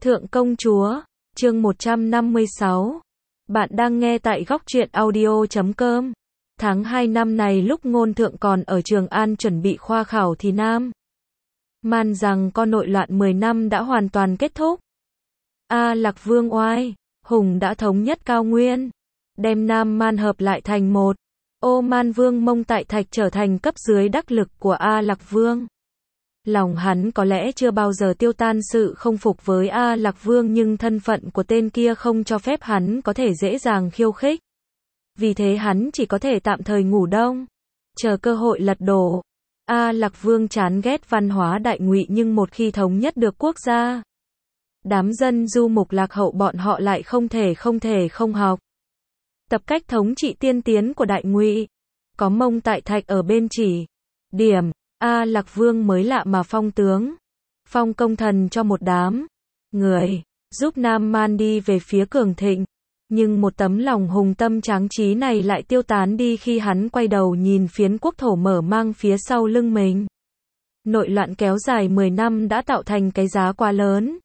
Thượng công chúa, chương 156. Bạn đang nghe tại góc truyện audio.com. Tháng 2 năm này lúc Ngôn Thượng còn ở Trường An chuẩn bị khoa khảo thì Nam Man rằng có nội loạn 10 năm đã hoàn toàn kết thúc. A Lạc Vương oai hùng đã thống nhất Cao Nguyên, đem Nam Man hợp lại thành một. Ô Man Vương Mông Tại Thạch trở thành cấp dưới đắc lực của A Lạc Vương. Lòng hắn có lẽ chưa bao giờ tiêu tan sự không phục với A Lạc Vương, nhưng thân phận của tên kia không cho phép hắn có thể dễ dàng khiêu khích. Vì thế hắn chỉ có thể tạm thời ngủ đông, chờ cơ hội lật đổ. A Lạc Vương chán ghét văn hóa Đại Ngụy, nhưng một khi thống nhất được quốc gia, đám dân du mục lạc hậu bọn họ lại không thể không học tập cách thống trị tiên tiến của Đại Ngụy. Có Mông Tại Thạch ở bên chỉ điểm, A Lạc Vương mới lạ mà phong tướng, phong công thần cho một đám người, giúp Nam Man đi về phía cường thịnh. Nhưng một tấm lòng hùng tâm tráng trí này lại tiêu tán đi khi hắn quay đầu nhìn phiến quốc thổ mở mang phía sau lưng mình. Nội loạn kéo dài 10 năm đã tạo thành cái giá quá lớn.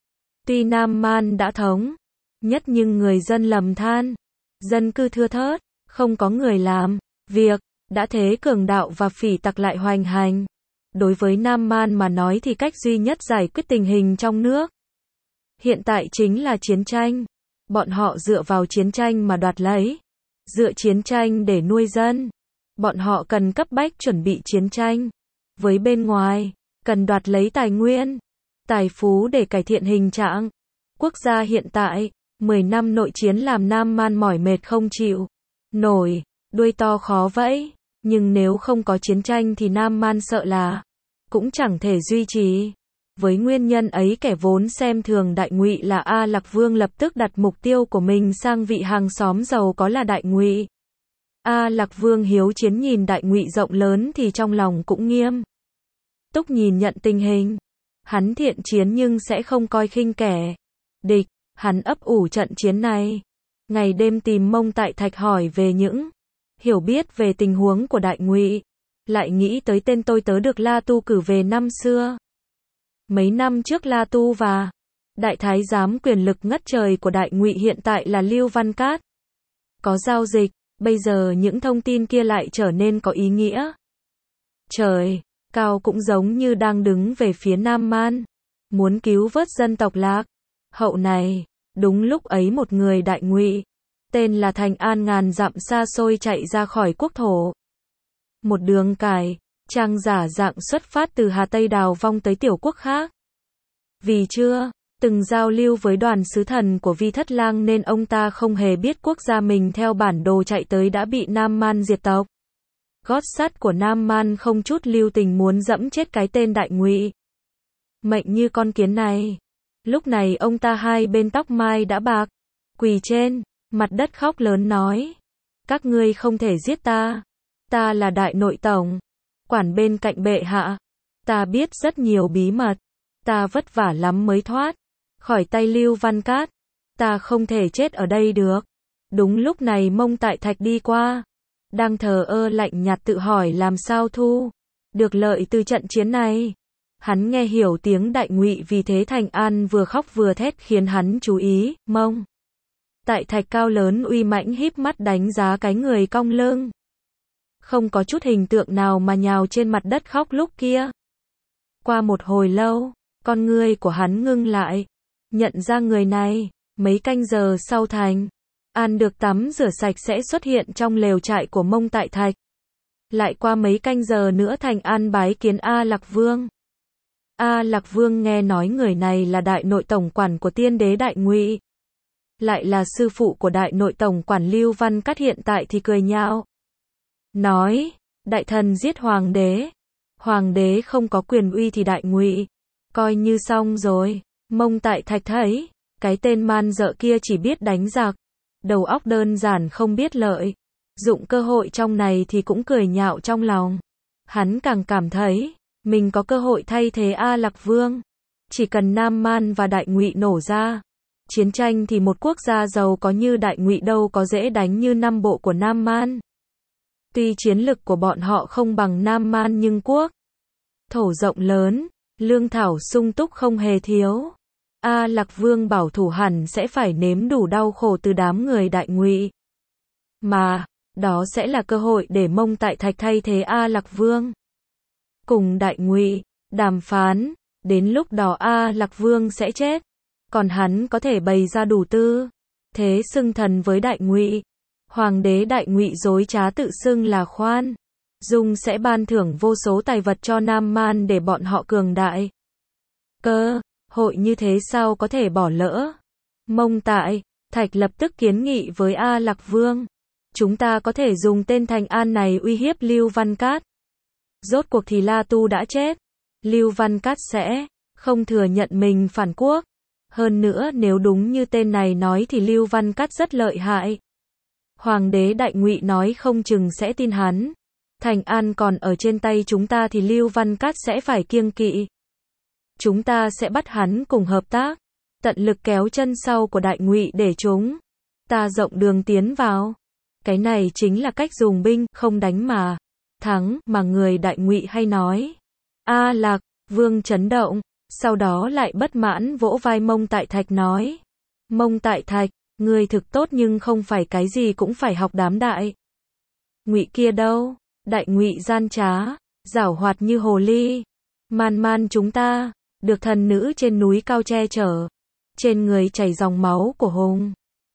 Tuy Nam Man đã thống nhất nhưng người dân lầm than, dân cư thưa thớt, không có người làm việc, đã thế cường đạo và phỉ tặc lại hoành hành. Đối với Nam Man mà nói thì cách duy nhất giải quyết tình hình trong nước hiện tại chính là chiến tranh. Bọn họ dựa vào chiến tranh mà đoạt lấy, dựa chiến tranh để nuôi dân. Bọn họ cần cấp bách chuẩn bị chiến tranh với bên ngoài, cần đoạt lấy tài nguyên, tài phú để cải thiện hình trạng quốc gia hiện tại. 10 năm nội chiến làm Nam Man mỏi mệt không chịu nổi, đuôi to khó vẫy. Nhưng nếu không có chiến tranh thì Nam Man sợ là cũng chẳng thể duy trì. Với nguyên nhân ấy, kẻ vốn xem thường Đại Ngụy là A Lạc Vương lập tức đặt mục tiêu của mình sang vị hàng xóm giàu có là Đại Ngụy. A Lạc Vương hiếu chiến nhìn Đại Ngụy rộng lớn thì trong lòng cũng nghiêm túc nhìn nhận tình hình. Hắn thiện chiến nhưng sẽ không coi khinh kẻ địch. Hắn ấp ủ trận chiến này, ngày đêm tìm Mông Tại Thạch hỏi về những hiểu biết về tình huống của Đại Ngụy, lại nghĩ tới tên tôi tớ được La Tu cử về năm xưa. Mấy năm trước La Tu và đại thái giám quyền lực ngất trời của Đại Ngụy hiện tại là Lưu Văn Cát có giao dịch, bây giờ những thông tin kia lại trở nên có ý nghĩa. Trời cao cũng giống như đang đứng về phía Nam Man, muốn cứu vớt dân tộc Lạc hậu này. Đúng lúc ấy một người Đại Ngụy tên là Thành An ngàn dặm xa xôi chạy ra khỏi quốc thổ. Một đường cải trang giả dạng xuất phát từ Hà Tây đào vong tới tiểu quốc khác. Vì chưa từng giao lưu với đoàn sứ thần của Vi Thất Lang nên ông ta không hề biết quốc gia mình theo bản đồ chạy tới đã bị Nam Man diệt tộc. Gót sắt của Nam Man không chút lưu tình muốn dẫm chết cái tên Đại Ngụy mệnh như con kiến này. Lúc này ông ta hai bên tóc mai đã bạc, quỳ trên mặt đất khóc lớn nói: các ngươi không thể giết ta. Ta là đại nội tổng, quản bên cạnh bệ hạ. Ta biết rất nhiều bí mật. Ta vất vả lắm mới thoát khỏi tay Lưu Văn Cát. Ta không thể chết ở đây được. Đúng lúc này Mông Tại Thạch đi qua, đang thờ ơ lạnh nhạt tự hỏi làm sao thu được lợi từ trận chiến này. Hắn nghe hiểu tiếng Đại Ngụy, vì thế Thành An vừa khóc vừa thét khiến hắn chú ý. Mông Tại Thạch cao lớn uy mãnh híp mắt đánh giá cái người cong lưng, không có chút hình tượng nào mà nhào trên mặt đất khóc lúc kia. Qua một hồi lâu, con ngươi của hắn ngưng lại, nhận ra người này. Mấy canh giờ sau Thành An được tắm rửa sạch sẽ xuất hiện trong lều trại của Mông Tại Thạch. Lại qua mấy canh giờ nữa Thành An bái kiến A Lạc Vương. A Lạc Vương nghe nói người này là đại nội tổng quản của tiên đế Đại Ngụy, lại là sư phụ của đại nội tổng quản Lưu Văn Cát hiện tại thì cười nhạo, nói: đại thần giết hoàng đế không có quyền uy thì Đại Ngụy coi như xong rồi. Mông Tại Thạch thấy cái tên man dợ kia chỉ biết đánh giặc, đầu óc đơn giản không biết lợi dụng cơ hội trong này thì cũng cười nhạo trong lòng. Hắn càng cảm thấy mình có cơ hội thay thế A Lạc Vương. Chỉ cần Nam Man và Đại Ngụy nổ ra chiến tranh thì một quốc gia giàu có như Đại Ngụy đâu có dễ đánh như năm bộ của Nam Man. Tuy chiến lực của bọn họ không bằng Nam Man nhưng quốc thổ rộng lớn, lương thảo sung túc không hề thiếu. A Lạc Vương bảo thủ hẳn sẽ phải nếm đủ đau khổ từ đám người Đại Ngụy. Mà, đó sẽ là cơ hội để Mông Tại Thạch thay thế A Lạc Vương. Cùng Đại Ngụy, đàm phán, đến lúc đó A Lạc Vương sẽ chết. Còn hắn có thể bày ra đủ tư thế xưng thần với Đại Ngụy. Hoàng đế Đại Ngụy dối trá tự xưng là Khoan Dung sẽ ban thưởng vô số tài vật cho Nam Man để bọn họ cường đại. Cơ hội như thế sao có thể bỏ lỡ. Mông Tại Thạch lập tức kiến nghị với A Lạc Vương. Chúng ta có thể dùng tên Thành An này uy hiếp Lưu Văn Cát. Rốt cuộc thì La Tu đã chết. Lưu Văn Cát sẽ không thừa nhận mình phản quốc. Hơn nữa nếu đúng như tên này nói thì Lưu Văn Cát rất lợi hại. Hoàng đế Đại Ngụy nói không chừng sẽ tin hắn. Thành An còn ở trên tay chúng ta thì Lưu Văn Cát sẽ phải kiêng kỵ. Chúng ta sẽ bắt hắn cùng hợp tác, tận lực kéo chân sau của Đại Ngụy để chúng ta rộng đường tiến vào. Cái này chính là cách dùng binh không đánh mà thắng mà người Đại Ngụy hay nói. A Lạc Vương chấn động, sau đó lại bất mãn vỗ vai Mông Tại Thạch nói. Mông Tại Thạch, người thực tốt nhưng không phải cái gì cũng phải học đám Đại Ngụy kia đâu. Đại Ngụy gian trá, giảo hoạt như hồ ly. Man Man chúng ta được thần nữ trên núi cao che chở, trên người chảy dòng máu của Hùng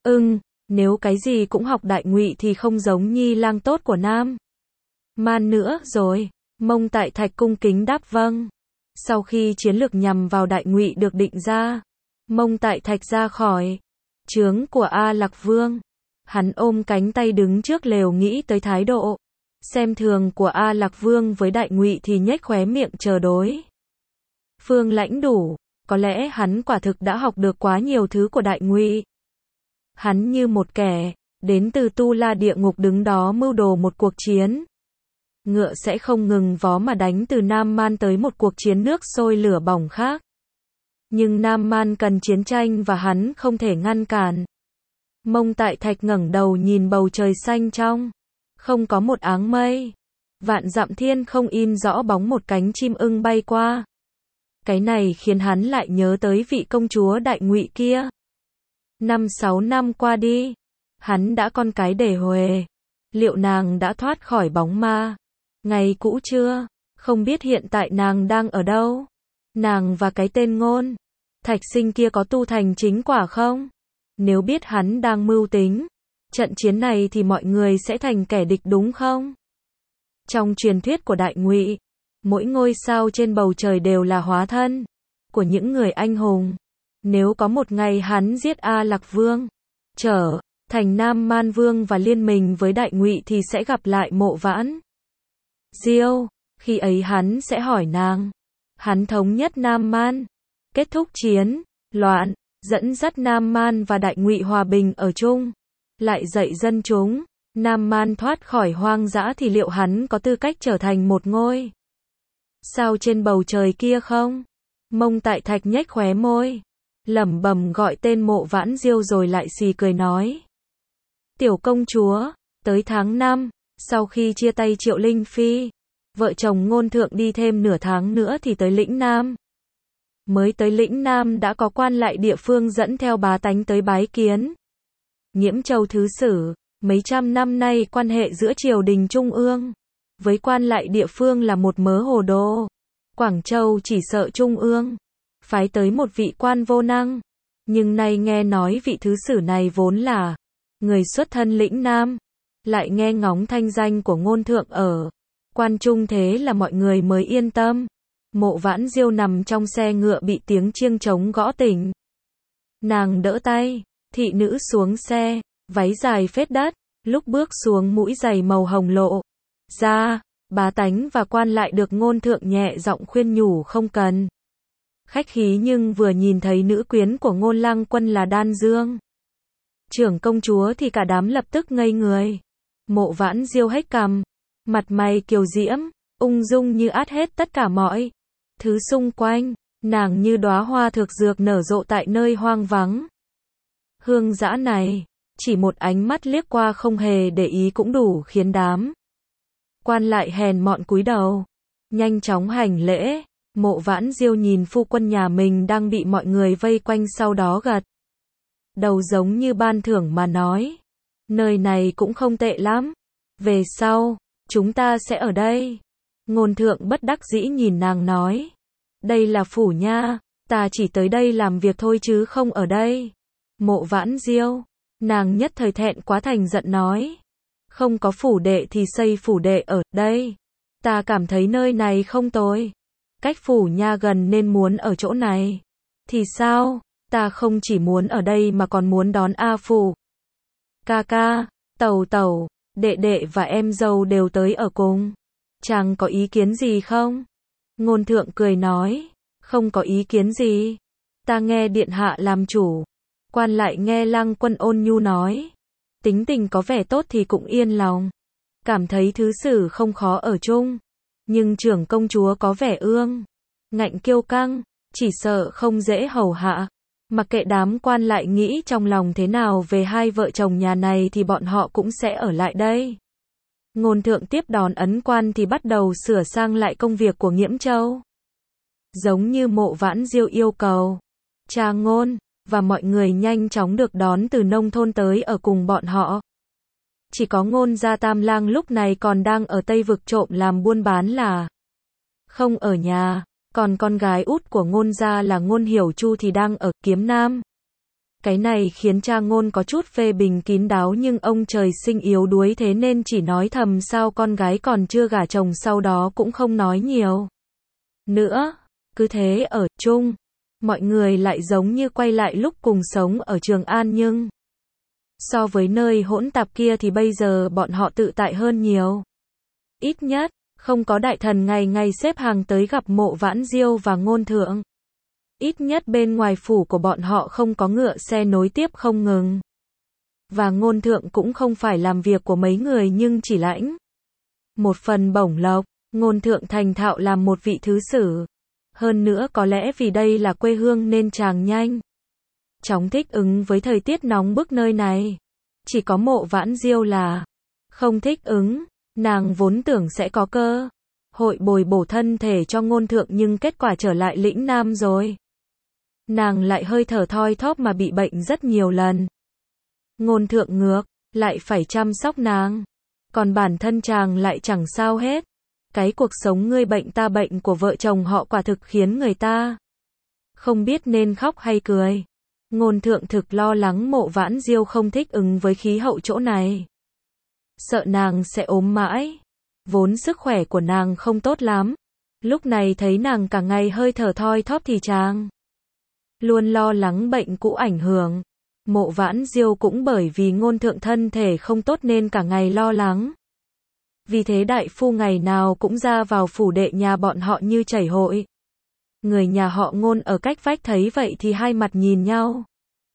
nếu cái gì cũng học Đại Ngụy thì không giống Nhi lang tốt của Nam Man nữa rồi. Mông Tại Thạch cung kính đáp vâng. Sau khi chiến lược nhằm vào Đại Ngụy được định ra, Mông Tại Thạch ra khỏi trướng của A Lạc Vương. Hắn ôm cánh tay đứng trước lều nghĩ tới thái độ xem thường của A Lạc Vương với Đại Ngụy thì nhếch khóe miệng chờ đối phương lãnh đủ. Có lẽ hắn quả thực đã học được quá nhiều thứ của Đại Ngụy. Hắn như một kẻ đến từ Tu La địa ngục đứng đó mưu đồ một cuộc chiến. Ngựa sẽ không ngừng vó mà đánh từ Nam Man tới một cuộc chiến nước sôi lửa bỏng khác. Nhưng Nam Man cần chiến tranh và hắn không thể ngăn cản. Mông Tại Thạch ngẩng đầu nhìn bầu trời xanh trong. Không có một áng mây. Vạn dặm thiên không in rõ bóng một cánh chim ưng bay qua. Cái này khiến hắn lại nhớ tới vị công chúa Đại Ngụy kia. 5-6 năm qua đi, hắn đã con cái để huề. Liệu nàng đã thoát khỏi bóng ma ngày cũ chưa? Không biết hiện tại nàng đang ở đâu? Nàng và cái tên Ngôn Thạch Sinh kia có tu thành chính quả không? Nếu biết hắn đang mưu tính trận chiến này thì mọi người sẽ thành kẻ địch đúng không? Trong truyền thuyết của Đại Ngụy, mỗi ngôi sao trên bầu trời đều là hóa thân của những người anh hùng. Nếu có một ngày hắn giết A Lạc Vương, trở thành Nam Man Vương và liên minh với Đại Ngụy thì sẽ gặp lại Mộ Vãn Diêu. Khi ấy hắn sẽ hỏi nàng. Hắn thống nhất Nam Man, kết thúc chiến loạn, dẫn dắt Nam Man và Đại Ngụy hòa bình ở chung, lại dạy dân chúng Nam Man thoát khỏi hoang dã thì liệu hắn có tư cách trở thành một ngôi sao trên bầu trời kia không? Mông Tại Thạch nhếch khóe môi, lẩm bẩm gọi tên Mộ Vãn Diêu rồi lại xì cười nói. Tiểu công chúa, tới tháng 5, sau khi chia tay Triệu Linh Phi, vợ chồng Ngôn Thượng đi thêm nửa tháng nữa thì tới lĩnh Nam. Mới tới lĩnh Nam đã có quan lại địa phương dẫn theo bá tánh tới bái kiến. Nghiễm Châu Thứ Sử, mấy trăm năm nay quan hệ giữa triều đình trung ương với quan lại địa phương là một mớ hồ đồ. Quảng Châu chỉ sợ trung ương phái tới một vị quan vô năng, nhưng nay nghe nói vị thứ sử này vốn là người xuất thân lĩnh Nam, lại nghe ngóng thanh danh của Ngôn Thượng ở quan trung, thế là mọi người mới yên tâm. Mộ Vãn Diêu nằm trong xe ngựa bị tiếng chiêng trống gõ tỉnh. Nàng đỡ tay thị nữ xuống xe, váy dài phết đất, lúc bước xuống mũi giày màu hồng lộ ra. Bá tánh và quan lại được Ngôn Thượng nhẹ giọng khuyên nhủ không cần khách khí, nhưng vừa nhìn thấy nữ quyến của Ngôn Lang Quân là Đan Dương trưởng công chúa thì cả đám lập tức ngây người. Mộ Vãn Diêu hếch cằm, mặt mày kiều diễm, ung dung như át hết tất cả mọi thứ xung quanh. Nàng như đóa hoa thực dược nở rộ tại nơi hoang vắng hương dã này. Chỉ một ánh mắt liếc qua không hề để ý cũng đủ khiến đám quan lại hèn mọn cúi đầu, nhanh chóng hành lễ. Mộ Vãn Diêu nhìn phu quân nhà mình đang bị mọi người vây quanh, sau đó gật đầu giống như ban thưởng mà nói. Nơi này cũng không tệ lắm. Về sau, chúng ta sẽ ở đây. Ngôn Thượng bất đắc dĩ nhìn nàng nói. Đây là phủ nha, ta chỉ tới đây làm việc thôi chứ không ở đây. Mộ Vãn Diêu, nàng nhất thời thẹn quá thành giận nói. Không có phủ đệ thì xây phủ đệ ở đây. Ta cảm thấy nơi này không tồi. Cách phủ nha gần nên muốn ở chỗ này. Thì sao, ta không chỉ muốn ở đây mà còn muốn đón A Phủ. Ca ca, tẩu tẩu, đệ đệ và em dâu đều tới ở cùng. Chàng có ý kiến gì không? Ngôn Thượng cười nói. Không có ý kiến gì. Ta nghe điện hạ làm chủ. Quan lại nghe Lăng Quân ôn nhu nói. Tính tình có vẻ tốt thì cũng yên lòng. Cảm thấy thứ sử không khó ở chung. Nhưng trưởng công chúa có vẻ ương ngạnh kiêu căng, chỉ sợ không dễ hầu hạ. Mặc kệ đám quan lại nghĩ trong lòng thế nào về hai vợ chồng nhà này thì bọn họ cũng sẽ ở lại đây. Ngôn Thượng tiếp đón ấn quan thì bắt đầu sửa sang lại công việc của Nghiễm Châu. Giống như Mộ Vãn Diêu yêu cầu, cha Ngôn và mọi người nhanh chóng được đón từ nông thôn tới ở cùng bọn họ. Chỉ có Ngôn gia Tam Lang lúc này còn đang ở Tây Vực trộm làm buôn bán là không ở nhà, còn con gái út của Ngôn gia là Ngôn Hiểu Chu thì đang ở Kiếm Nam. Cái này khiến cha Ngôn có chút phê bình kín đáo, nhưng ông trời sinh yếu đuối thế nên chỉ nói thầm sao con gái còn chưa gả chồng, sau đó cũng không nói nhiều nữa. Cứ thế ở chung, mọi người lại giống như quay lại lúc cùng sống ở Trường An, nhưng so với nơi hỗn tạp kia thì bây giờ bọn họ tự tại hơn nhiều. Ít nhất, không có đại thần ngày ngày xếp hàng tới gặp Mộ Vãn Diêu và Ngôn Thượng. Ít nhất bên ngoài phủ của bọn họ không có ngựa xe nối tiếp không ngừng. Và Ngôn Thượng cũng không phải làm việc của mấy người nhưng chỉ lãnh một phần bổng lộc. Ngôn Thượng thành thạo làm một vị thứ sử. Hơn nữa có lẽ vì đây là quê hương nên chàng nhanh chóng thích ứng với thời tiết nóng bức nơi này. Chỉ có Mộ Vãn Diêu là không thích ứng. Nàng vốn tưởng sẽ có cơ hội bồi bổ thân thể cho Ngôn Thượng, nhưng kết quả trở lại lĩnh Nam rồi. Nàng lại hơi thở thoi thóp mà bị bệnh rất nhiều lần. Ngôn Thượng ngược lại phải chăm sóc nàng. Còn bản thân chàng lại chẳng sao hết. Cái cuộc sống ngươi bệnh ta bệnh của vợ chồng họ quả thực khiến người ta không biết nên khóc hay cười. Ngôn Thượng thực lo lắng Mộ Vãn Diêu không thích ứng với khí hậu chỗ này. Sợ nàng sẽ ốm mãi. Vốn sức khỏe của nàng không tốt lắm. Lúc này thấy nàng cả ngày hơi thở thoi thóp thì chàng luôn lo lắng bệnh cũ ảnh hưởng. Mộ Vãn Diêu cũng bởi vì Ngôn Thượng thân thể không tốt nên cả ngày lo lắng. Vì thế đại phu ngày nào cũng ra vào phủ đệ nhà bọn họ như chảy hội. Người nhà họ Ngôn ở cách vách thấy vậy thì hai mặt nhìn nhau.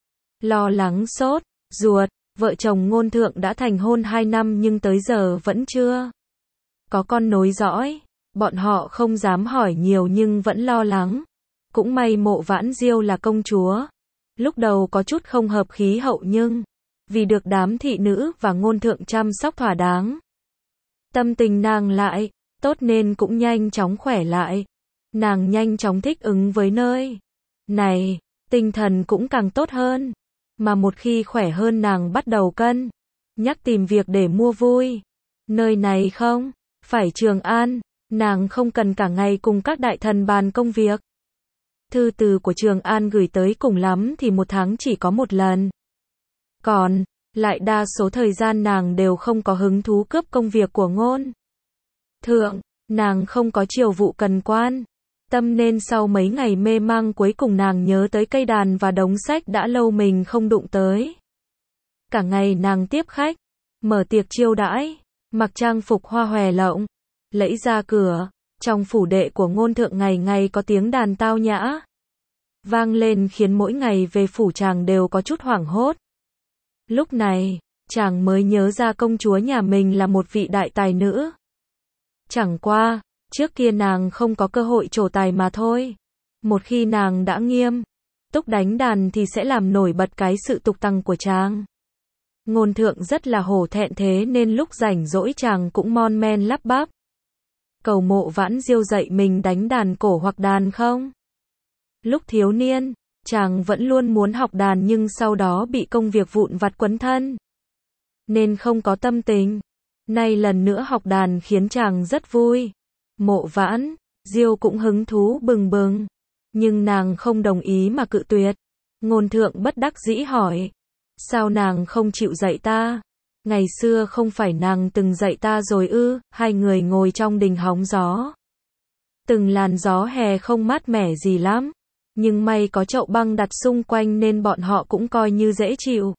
Lo lắng sốt ruột. Vợ chồng Ngôn Thượng đã thành hôn 2 năm nhưng tới giờ vẫn chưa có con nối dõi. Bọn họ không dám hỏi nhiều nhưng vẫn lo lắng. Cũng may Mộ Vãn Diêu là công chúa. Lúc đầu có chút không hợp khí hậu nhưng vì được đám thị nữ và Ngôn Thượng chăm sóc thỏa đáng, tâm tình nàng lại tốt nên cũng nhanh chóng khỏe lại. Nàng nhanh chóng thích ứng với nơi này, tinh thần cũng càng tốt hơn. Mà một khi khỏe hơn nàng bắt đầu cân nhắc tìm việc để mua vui. Nơi này không phải Trường An, nàng không cần cả ngày cùng các đại thần bàn công việc. Thư từ của Trường An gửi tới cùng lắm thì 1 tháng chỉ có 1 lần. Còn lại đa số thời gian nàng đều không có hứng thú cướp công việc của Ngôn Thượng. Nàng không có chiều vụ cần quan tâm nên sau mấy ngày mê mang cuối cùng nàng nhớ tới cây đàn và đống sách đã lâu mình không đụng tới. Cả ngày nàng tiếp khách, mở tiệc chiêu đãi, mặc trang phục hoa hòe lộng, lẫy ra cửa. Trong phủ đệ của Ngôn Thượng ngày ngày có tiếng đàn tao nhã vang lên khiến mỗi ngày về phủ chàng đều có chút hoảng hốt. Lúc này, chàng mới nhớ ra công chúa nhà mình là một vị đại tài nữ. Chẳng qua, trước kia nàng không có cơ hội trổ tài mà thôi. Một khi nàng đã nghiêm túc đánh đàn thì sẽ làm nổi bật cái sự tục tằng của chàng. Ngôn Thượng rất là hổ thẹn thế nên lúc rảnh rỗi chàng cũng mon men lắp bắp. cầu Mộ Vãn Diêu dạy mình đánh đàn cổ hoặc đàn không? Lúc thiếu niên, chàng vẫn luôn muốn học đàn nhưng sau đó bị công việc vụn vặt quấn thân, nên không có tâm tình. Nay lần nữa học đàn khiến chàng rất vui. Mộ Vãn Diêu cũng hứng thú bừng bừng, nhưng nàng không đồng ý mà cự tuyệt. Ngôn Thượng bất đắc dĩ hỏi, sao nàng không chịu dạy ta? Ngày xưa không phải nàng từng dạy ta rồi ư? Hai người ngồi trong đình hóng gió. Từng làn gió hè không mát mẻ gì lắm, nhưng may có chậu băng đặt xung quanh nên bọn họ cũng coi như dễ chịu.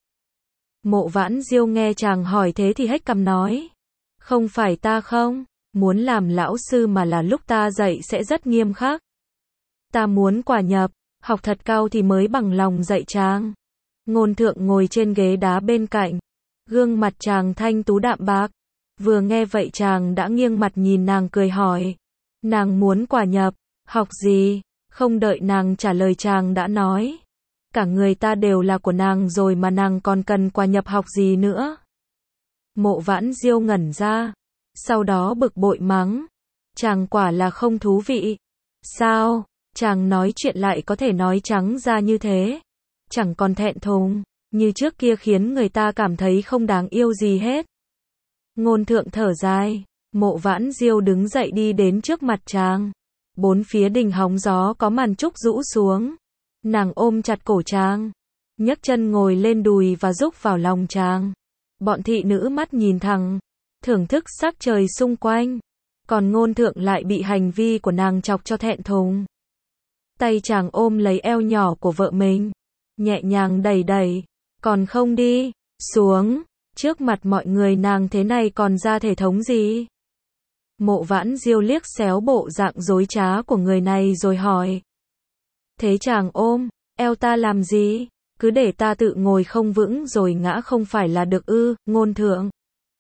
Mộ Vãn Diêu nghe chàng hỏi thế thì hếch cằm nói, không phải ta không muốn làm lão sư mà là lúc ta dạy sẽ rất nghiêm khắc. Ta muốn quả nhập, học thật cao thì mới bằng lòng dạy chàng. Ngôn Thượng ngồi trên ghế đá bên cạnh, gương mặt chàng thanh tú đạm bạc. Vừa nghe vậy chàng đã nghiêng mặt nhìn nàng cười hỏi, nàng muốn quả nhập, học gì? Không đợi nàng trả lời chàng đã nói, cả người ta đều là của nàng rồi mà nàng còn cần quả nhập học gì nữa? Mộ Vãn Diêu ngẩn ra, sau đó bực bội mắng, chàng quả là không thú vị. Sao, chàng nói chuyện lại có thể nói trắng ra như thế, chẳng còn thẹn thùng, như trước kia khiến người ta cảm thấy không đáng yêu gì hết. Ngôn Thượng thở dài, Mộ Vãn Diêu đứng dậy đi đến trước mặt chàng. Bốn phía đình hóng gió có màn trúc rũ xuống. Nàng ôm chặt cổ chàng, nhấc chân ngồi lên đùi và rúc vào lòng chàng. Bọn thị nữ mắt nhìn thẳng, thưởng thức sắc trời xung quanh. Còn Ngôn Thượng lại bị hành vi của nàng chọc cho thẹn thùng. Tay chàng ôm lấy eo nhỏ của vợ mình, nhẹ nhàng đẩy đẩy, còn không đi xuống, trước mặt mọi người nàng thế này còn ra thể thống gì? Mộ Vãn Diêu liếc xéo bộ dạng dối trá của người này rồi hỏi, thế chàng ôm eo ta làm gì? Cứ để ta tự ngồi không vững rồi ngã không phải là được ư? Ngôn Thượng,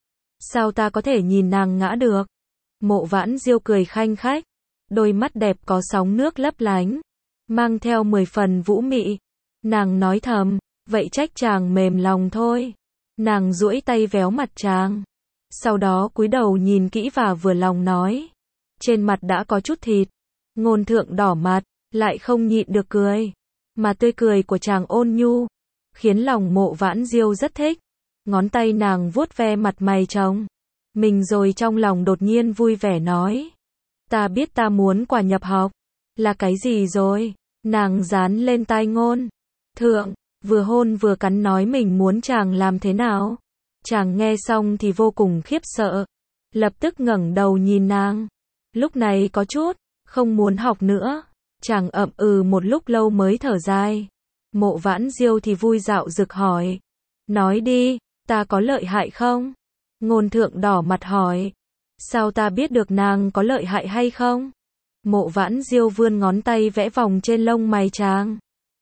sao ta có thể nhìn nàng ngã được? Mộ Vãn Diêu cười khanh khách, đôi mắt đẹp có sóng nước lấp lánh, mang theo 10 phần vũ mị. Nàng nói thầm, vậy trách chàng mềm lòng thôi. Nàng duỗi tay véo mặt chàng, sau đó cúi đầu nhìn kỹ và vừa lòng nói, trên mặt đã có chút thịt. Ngôn Thượng đỏ mặt, lại không nhịn được cười, mà tươi cười của chàng ôn nhu, khiến lòng Mộ Vãn Diêu rất thích. Ngón tay nàng vuốt ve mặt mày chồng mình rồi trong lòng đột nhiên vui vẻ nói, ta biết ta muốn quả nhập học là cái gì rồi. Nàng dán lên tai Ngôn Thượng, vừa hôn vừa cắn nói mình muốn chàng làm thế nào. Chàng nghe xong thì vô cùng khiếp sợ, lập tức ngẩng đầu nhìn nàng. Lúc này có chút không muốn học nữa. Chàng ậm ừ một lúc lâu mới thở dài. Mộ Vãn Diêu thì vui dạo dực hỏi, nói đi, ta có lợi hại không? Ngôn Thượng đỏ mặt hỏi, sao ta biết được nàng có lợi hại hay không? Mộ Vãn Diêu vươn ngón tay vẽ vòng trên lông mày chàng,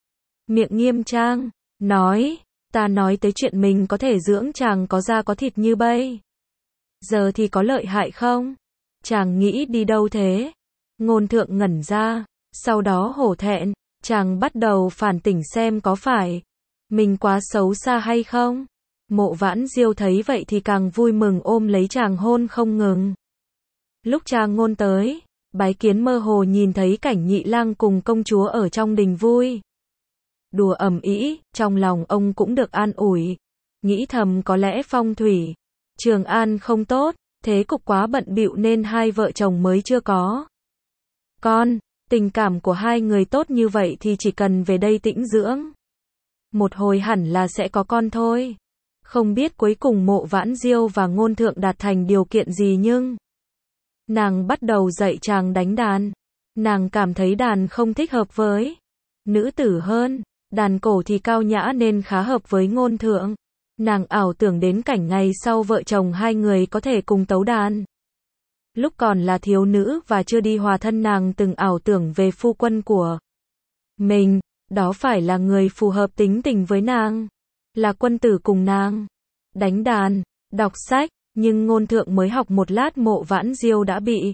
miệng nghiêm trang, nói, ta nói tới chuyện mình có thể dưỡng chàng có da có thịt như bây giờ thì có lợi hại không? Chàng nghĩ đi đâu thế? Ngôn Thượng ngẩn ra, sau đó hổ thẹn, chàng bắt đầu phản tỉnh xem có phải mình quá xấu xa hay không. Mộ Vãn Diêu thấy vậy thì càng vui mừng ôm lấy chàng hôn không ngừng. Lúc cha Ngôn tới, Bái Kiến mơ hồ nhìn thấy cảnh Nhị Lang cùng công chúa ở trong đình vui đùa ầm ĩ, trong lòng ông cũng được an ủi, nghĩ thầm có lẽ phong thủy Trường An không tốt, thế cục quá bận bịu nên hai vợ chồng mới chưa có con. Tình cảm của hai người tốt như vậy thì chỉ cần về đây tĩnh dưỡng một hồi hẳn là sẽ có con thôi. Không biết cuối cùng Mộ Vãn Diêu và Ngôn Thượng đạt thành điều kiện gì nhưng nàng bắt đầu dạy chàng đánh đàn. Nàng cảm thấy đàn không thích hợp với nữ tử hơn, đàn cổ thì cao nhã nên khá hợp với Ngôn Thượng. Nàng ảo tưởng đến cảnh ngày sau vợ chồng hai người có thể cùng tấu đàn. Lúc còn là thiếu nữ và chưa đi hòa thân nàng từng ảo tưởng về phu quân của mình, đó phải là người phù hợp tính tình với nàng, là quân tử cùng nàng đánh đàn, đọc sách. Nhưng Ngôn Thượng mới học một lát Mộ Vãn Diêu đã bị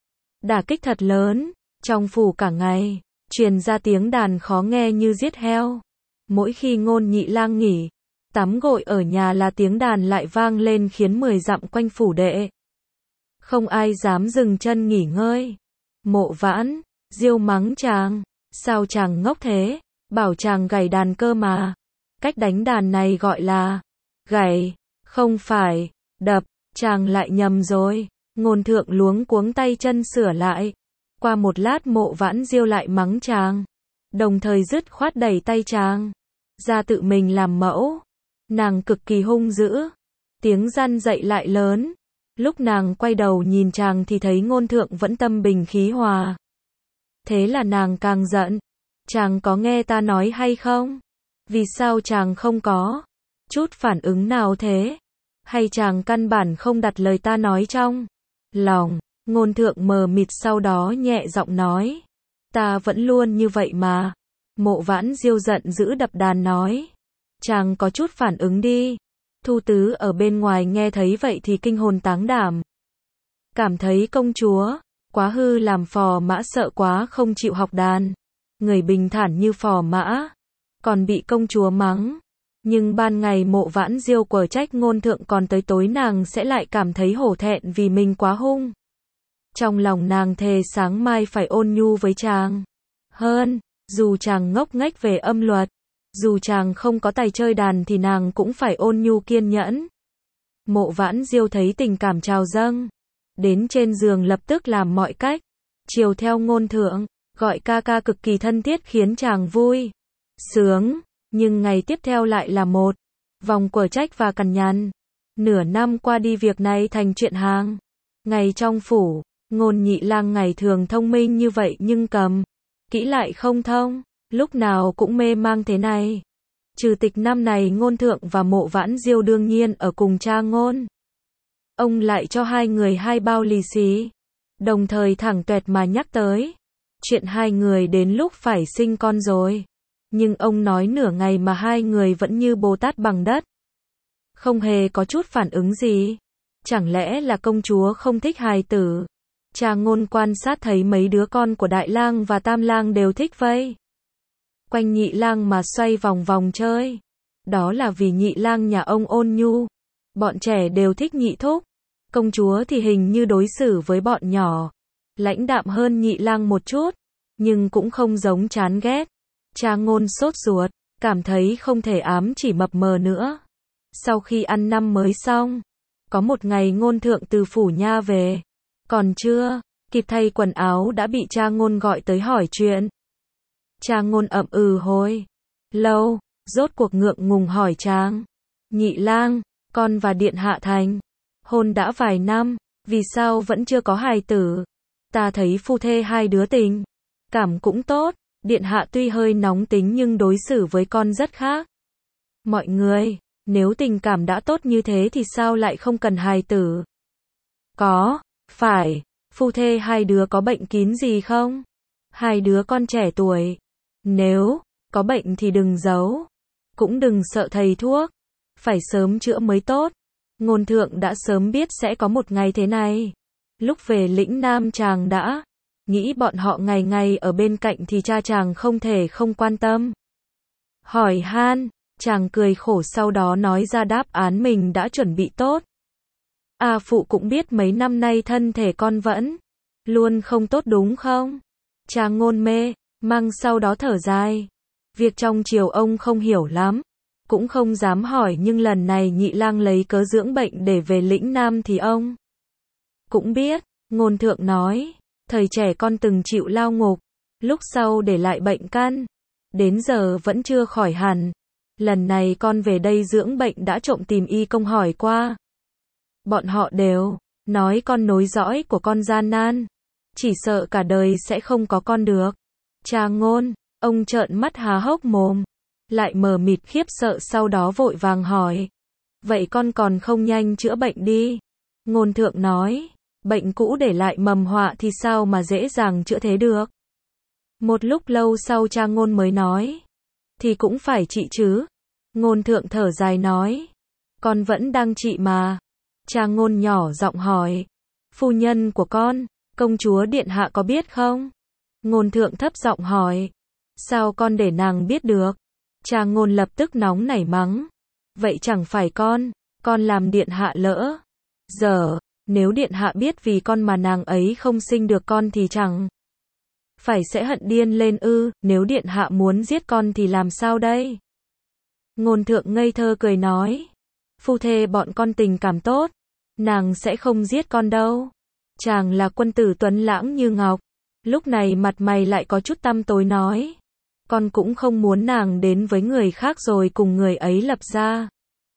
đả kích thật lớn. Trong phủ cả ngày truyền ra tiếng đàn khó nghe như giết heo. Mỗi khi Ngôn Nhị Lang nghỉ tắm gội ở nhà là tiếng đàn lại vang lên khiến 10 dặm quanh phủ đệ Không ai dám dừng chân nghỉ ngơi. Mộ Vãn Diêu mắng chàng, sao chàng ngốc thế, bảo chàng gảy đàn cơ mà. Cách đánh đàn này gọi là gảy, không phải đập, chàng lại nhầm rồi. Ngôn Thượng luống cuống tay chân sửa lại. Qua một lát Mộ Vãn Diêu lại mắng chàng, đồng thời dứt khoát đẩy tay chàng ra tự mình làm mẫu. Nàng cực kỳ hung dữ, tiếng răn dậy lại lớn. Lúc nàng quay đầu nhìn chàng thì thấy Ngôn Thượng vẫn tâm bình khí hòa. Thế là nàng càng giận. Chàng có nghe ta nói hay không? Vì sao chàng không có chút phản ứng nào thế? Hay chàng căn bản không đặt lời ta nói trong lòng? Ngôn Thượng mờ mịt sau đó nhẹ giọng nói. Ta vẫn luôn như vậy mà. Mộ Vãn Diêu giận dữ đập đàn nói. Chàng có chút phản ứng đi. Thu Tứ ở bên ngoài nghe thấy vậy thì kinh hồn táng đảm. Cảm thấy công chúa quá hư làm Phò Mã sợ quá không chịu học đàn. Người bình thản như Phò Mã còn bị công chúa mắng. Nhưng ban ngày Mộ Vãn Diêu quở trách Ngôn Thượng, còn tới tối nàng sẽ lại cảm thấy hổ thẹn vì mình quá hung. Trong lòng nàng thề sáng mai phải ôn nhu với chàng hơn. Dù chàng ngốc nghếch về âm luật, dù chàng không có tài chơi đàn thì nàng cũng phải ôn nhu kiên nhẫn. Mộ Vãn Diêu thấy tình cảm trào dâng, đến trên giường lập tức làm mọi cách chiều theo Ngôn Thượng, gọi ca ca cực kỳ thân thiết khiến chàng vui sướng. Nhưng ngày tiếp theo lại là một vòng quở trách và cằn nhằn. Nửa năm qua đi việc này thành chuyện hàng ngày trong phủ. Ngôn Nhị Lang ngày thường thông minh như vậy nhưng cầm kỹ lại không thông, lúc nào cũng mê mang thế này. Trừ tịch năm này Ngôn Thượng và Mộ Vãn Diêu đương nhiên ở cùng cha Ngôn. Ông lại cho hai người 2 bao lì xì, đồng thời thẳng tuệt mà nhắc tới chuyện hai người đến lúc phải sinh con rồi. Nhưng ông nói nửa ngày mà hai người vẫn như Bồ Tát bằng đất, không hề có chút phản ứng gì. Chẳng lẽ là công chúa không thích hài tử? Cha Ngôn quan sát thấy mấy đứa con của Đại Lang và Tam Lang đều thích vây quanh Nhị Lang mà xoay vòng vòng chơi. Đó là vì Nhị Lang nhà ông ôn nhu, bọn trẻ đều thích nhị thúc. Công chúa thì hình như đối xử với bọn nhỏ lãnh đạm hơn Nhị Lang một chút, nhưng cũng không giống chán ghét. Cha Ngôn sốt ruột, cảm thấy không thể ám chỉ mập mờ nữa. Sau khi ăn năm mới xong, có một ngày Ngôn Thượng từ phủ nha về, còn chưa kịp thay quần áo đã bị cha Ngôn gọi tới hỏi chuyện. Cha Ngôn ậm ừ hồi lâu, rốt cuộc ngượng ngùng hỏi chàng. Nhị Lang, con và điện hạ thành hôn đã vài năm, vì sao vẫn chưa có hài tử? Ta thấy phu thê hai đứa tình cảm cũng tốt, điện hạ tuy hơi nóng tính nhưng đối xử với con rất khác mọi người. Nếu tình cảm đã tốt như thế thì sao lại không cần hài tử? Có phải phu thê hai đứa có bệnh kín gì không? Hai đứa con trẻ tuổi, nếu có bệnh thì đừng giấu, cũng đừng sợ thầy thuốc, phải sớm chữa mới tốt. Ngôn Thượng đã sớm biết sẽ có một ngày thế này. Lúc về lĩnh Nam chàng đã nghĩ bọn họ ngày ngày ở bên cạnh thì cha chàng không thể không quan tâm. Hỏi han, chàng cười khổ sau đó nói ra đáp án mình đã chuẩn bị tốt. Phụ cũng biết mấy năm nay thân thể con vẫn luôn không tốt đúng không? Cha Ngôn mê mang sau đó thở dài. Việc trong triều ông không hiểu lắm, cũng không dám hỏi, nhưng lần này Nhị Lang lấy cớ dưỡng bệnh để về lĩnh Nam thì ông cũng biết. Ngôn Thượng nói, thời trẻ con từng chịu lao ngục, lúc sau để lại bệnh căn, đến giờ vẫn chưa khỏi hẳn. Lần này con về đây dưỡng bệnh đã trộm tìm y công hỏi qua. Bọn họ đều nói con nối dõi của con gian nan, chỉ sợ cả đời sẽ không có con được. Cha Ngôn, ông trợn mắt há hốc mồm, lại mờ mịt khiếp sợ sau đó vội vàng hỏi. Vậy con còn không nhanh chữa bệnh đi? Ngôn Thượng nói, bệnh cũ để lại mầm họa thì sao mà dễ dàng chữa thế được? Một lúc lâu sau cha Ngôn mới nói, thì cũng phải trị chứ. Ngôn Thượng thở dài nói, con vẫn đang trị mà. Cha Ngôn nhỏ giọng hỏi, phu nhân của con, công chúa điện hạ có biết không? Ngôn Thượng thấp giọng hỏi, sao con để nàng biết được? Cha Ngôn lập tức nóng nảy mắng, vậy chẳng phải con làm điện hạ lỡ dở Nếu điện hạ biết vì con mà nàng ấy không sinh được con thì chẳng phải sẽ hận điên lên ư, nếu điện hạ muốn giết con thì làm sao đây? Ngôn thượng ngây thơ cười nói, phu thê bọn con tình cảm tốt, nàng sẽ không giết con đâu. Chàng là quân tử tuấn lãng như ngọc, lúc này mặt mày lại có chút tăm tối nói, con cũng không muốn nàng đến với người khác rồi cùng người ấy lập gia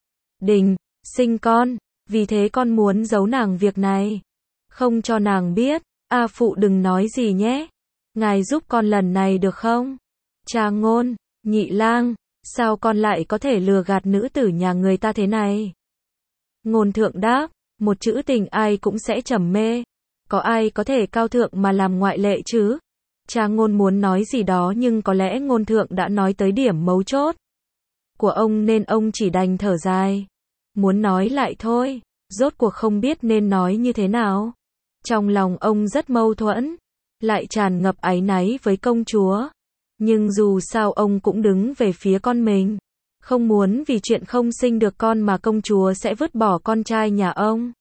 đình, sinh con, vì thế con muốn giấu nàng việc này, không cho nàng biết. A phụ đừng nói gì nhé, ngài giúp con lần này được không? Cha Ngôn, nhị lang, sao con lại có thể lừa gạt nữ tử nhà người ta thế này? Ngôn thượng đáp, một chữ tình ai cũng sẽ trầm mê, có ai có thể cao thượng mà làm ngoại lệ chứ? Cha Ngôn muốn nói gì đó nhưng có lẽ Ngôn thượng đã nói tới điểm mấu chốt của ông nên ông chỉ đành thở dài. Muốn nói lại thôi, rốt cuộc không biết nên nói như thế nào. Trong lòng ông rất mâu thuẫn, lại tràn ngập áy náy với công chúa. Nhưng dù sao ông cũng đứng về phía con mình. Không muốn vì chuyện không sinh được con mà công chúa sẽ vứt bỏ con trai nhà ông.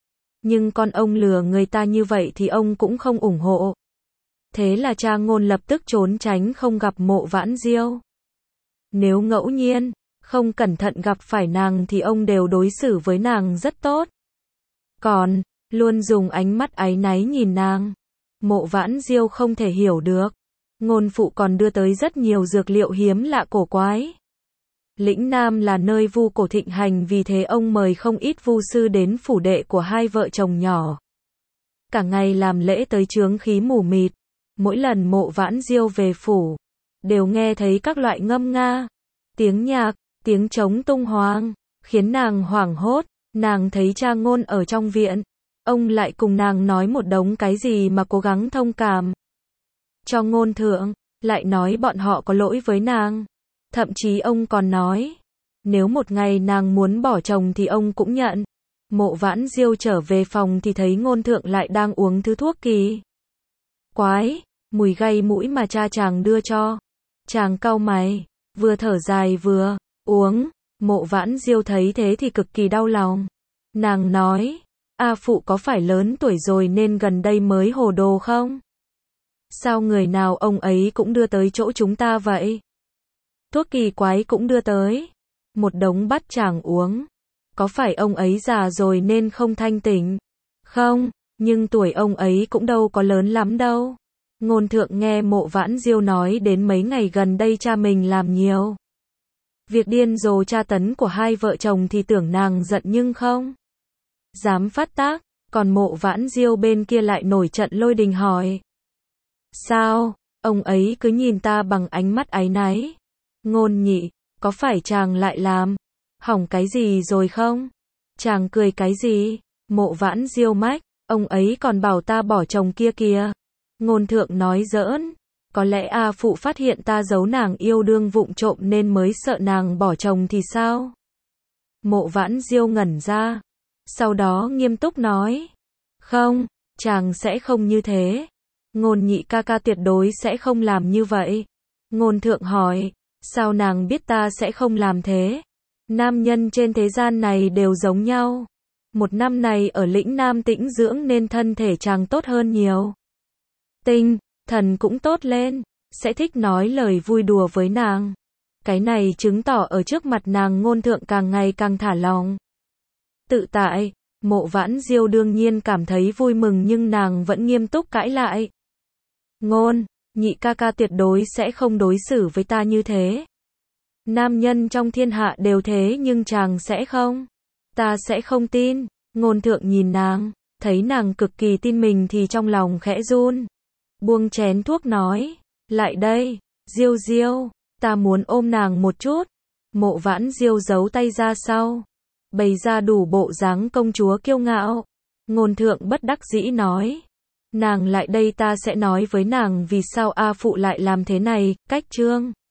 Nhưng con ông lừa người ta như vậy thì ông cũng không ủng hộ. Thế là cha Ngôn lập tức trốn tránh không gặp Mộ Vãn Diêu. Nếu ngẫu nhiên, không cẩn thận gặp phải nàng thì ông đều đối xử với nàng rất tốt. Còn, luôn dùng ánh mắt áy náy nhìn nàng. Mộ Vãn Diêu không thể hiểu được. Ngôn phụ còn đưa tới rất nhiều dược liệu hiếm lạ cổ quái. Lĩnh Nam là nơi vu cổ thịnh hành vì thế ông mời không ít vu sư đến phủ đệ của hai vợ chồng nhỏ. Cả ngày làm lễ tới chướng khí mù mịt. Mỗi lần Mộ Vãn Diêu về phủ, đều nghe thấy các loại ngâm nga, tiếng nhạc, tiếng trống tung hoang, khiến nàng hoảng hốt. Nàng thấy cha Ngôn ở trong viện, ông lại cùng nàng nói một đống cái gì mà cố gắng thông cảm cho Ngôn thượng, lại nói bọn họ có lỗi với nàng. Thậm chí ông còn nói, nếu một ngày nàng muốn bỏ chồng thì ông cũng nhận. Mộ Vãn Diêu trở về phòng thì thấy Ngôn thượng lại đang uống thứ thuốc kỳ quái, mùi gây mũi mà cha chàng đưa cho. Chàng cau mày, vừa thở dài vừa uống. Mộ Vãn Diêu thấy thế thì cực kỳ đau lòng. Nàng nói, A phụ có phải lớn tuổi rồi nên gần đây mới hồ đồ không? Sao người nào ông ấy cũng đưa tới chỗ chúng ta vậy? Thuốc kỳ quái cũng đưa tới. Một đống bắt chàng uống. Có phải ông ấy già rồi nên không thanh tỉnh? Không, nhưng tuổi ông ấy cũng đâu có lớn lắm đâu. Ngôn thượng nghe Mộ Vãn Diêu nói đến mấy ngày gần đây cha mình làm nhiều việc điên rồ tra tấn của hai vợ chồng thì tưởng nàng giận nhưng không dám phát tác. Còn Mộ Vãn Diêu bên kia lại nổi trận lôi đình hỏi, sao, ông ấy cứ nhìn ta bằng ánh mắt áy náy. Ngôn nhị, có phải chàng lại làm hỏng cái gì rồi không? Chàng cười cái gì? Mộ Vãn Diêu mách, ông ấy còn bảo ta bỏ chồng kia kìa. Ngôn thượng nói giỡn, có lẽ A phụ phát hiện ta giấu nàng yêu đương vụng trộm nên mới sợ nàng bỏ chồng thì sao? Mộ Vãn Diêu ngẩn ra, sau đó nghiêm túc nói, không, chàng sẽ không như thế. Ngôn nhị ca ca tuyệt đối sẽ không làm như vậy. Ngôn thượng hỏi, sao nàng biết ta sẽ không làm thế? Nam nhân trên thế gian này đều giống nhau. Một năm này ở Lĩnh Nam tĩnh dưỡng nên thân thể chàng tốt hơn nhiều. Tinh thần cũng tốt lên, sẽ thích nói lời vui đùa với nàng. Cái này chứng tỏ ở trước mặt nàng Ngôn thượng càng ngày càng thả lòng tự tại. Mộ Vãn Diêu đương nhiên cảm thấy vui mừng nhưng nàng vẫn nghiêm túc cãi lại. Ngôn nhị ca ca tuyệt đối sẽ không đối xử với ta như thế. Nam nhân trong thiên hạ đều thế nhưng chàng sẽ không. Ta sẽ không tin. Ngôn thượng nhìn nàng, thấy nàng cực kỳ tin mình thì trong lòng khẽ run. Buông chén thuốc nói, lại đây, Diêu Diêu, ta muốn ôm nàng một chút. Mộ Vãn Diêu giấu tay ra sau, bày ra đủ bộ dáng công chúa kiêu ngạo. Ngôn thượng bất đắc dĩ nói, nàng lại đây ta sẽ nói với nàng vì sao A phụ lại làm thế này. Cách chương